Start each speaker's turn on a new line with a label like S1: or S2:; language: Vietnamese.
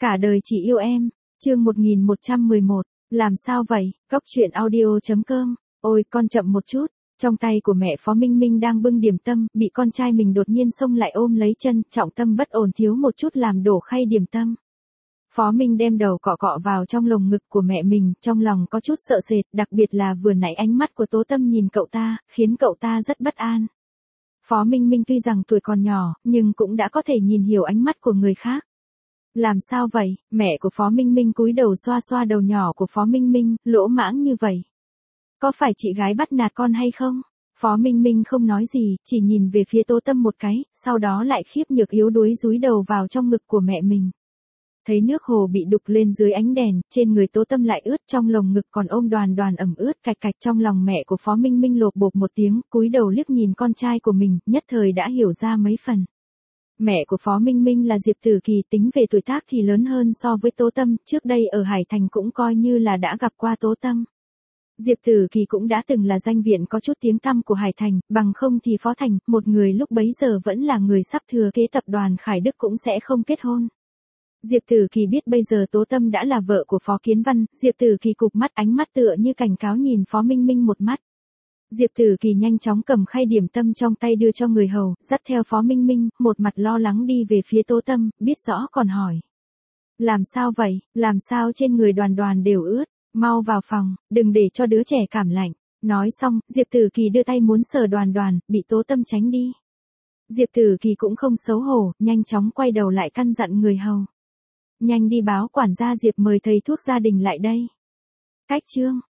S1: Cả đời chỉ yêu em, chương 1111, làm sao vậy, Góc truyện audio.com, ôi con chậm một chút, trong tay của mẹ Phó Minh Minh đang bưng điểm tâm, bị con trai mình đột nhiên xông lại ôm lấy chân, trọng tâm bất ổn thiếu một chút làm đổ khay điểm tâm. Phó Minh đem đầu cọ cọ vào trong lồng ngực của mẹ mình, trong lòng có chút sợ sệt, đặc biệt là vừa nãy ánh mắt của Tố Tâm nhìn cậu ta, khiến cậu ta rất bất an. Phó Minh Minh tuy rằng tuổi còn nhỏ, nhưng cũng đã có thể nhìn hiểu ánh mắt của người khác. Làm sao vậy, mẹ của Phó Minh Minh cúi đầu xoa xoa đầu nhỏ của Phó Minh Minh, lỗ mãng như vậy. Có phải chị gái bắt nạt con hay không? Phó Minh Minh không nói gì, chỉ nhìn về phía Tố Tâm một cái, sau đó lại khiếp nhược yếu đuối dúi đầu vào trong ngực của mẹ mình. Thấy nước hồ bị đục lên dưới ánh đèn, trên người Tố Tâm lại ướt, trong lồng ngực còn ôm đoàn đoàn ẩm ướt cạch cạch, trong lòng mẹ của Phó Minh Minh lộp bộp một tiếng, cúi đầu liếc nhìn con trai của mình, nhất thời đã hiểu ra mấy phần. Mẹ của Phó Minh Minh là Diệp Tử Kỳ, tính về tuổi tác thì lớn hơn so với Tố Tâm, trước đây ở Hải Thành cũng coi như là đã gặp qua Tố Tâm. Diệp Tử Kỳ cũng đã từng là danh viện có chút tiếng tăm của Hải Thành, bằng không thì Phó Thành, một người lúc bấy giờ vẫn là người sắp thừa kế tập đoàn Khải Đức cũng sẽ không kết hôn. Diệp Tử Kỳ biết bây giờ Tố Tâm đã là vợ của Phó Kiến Văn, Diệp Tử Kỳ cụp mắt, ánh mắt tựa như cảnh cáo nhìn Phó Minh Minh một mắt. Diệp Tử Kỳ nhanh chóng cầm khay điểm tâm trong tay đưa cho người hầu, dắt theo Phó Minh Minh, một mặt lo lắng đi về phía Tố Tâm, biết rõ còn hỏi. Làm sao vậy, làm sao trên người đoàn đoàn đều ướt, mau vào phòng, đừng để cho đứa trẻ cảm lạnh. Nói xong, Diệp Tử Kỳ đưa tay muốn sờ đoàn đoàn, bị Tố Tâm tránh đi. Diệp Tử Kỳ cũng không xấu hổ, nhanh chóng quay đầu lại căn dặn người hầu. Nhanh đi báo quản gia Diệp mời thầy thuốc gia đình lại đây. Cách chương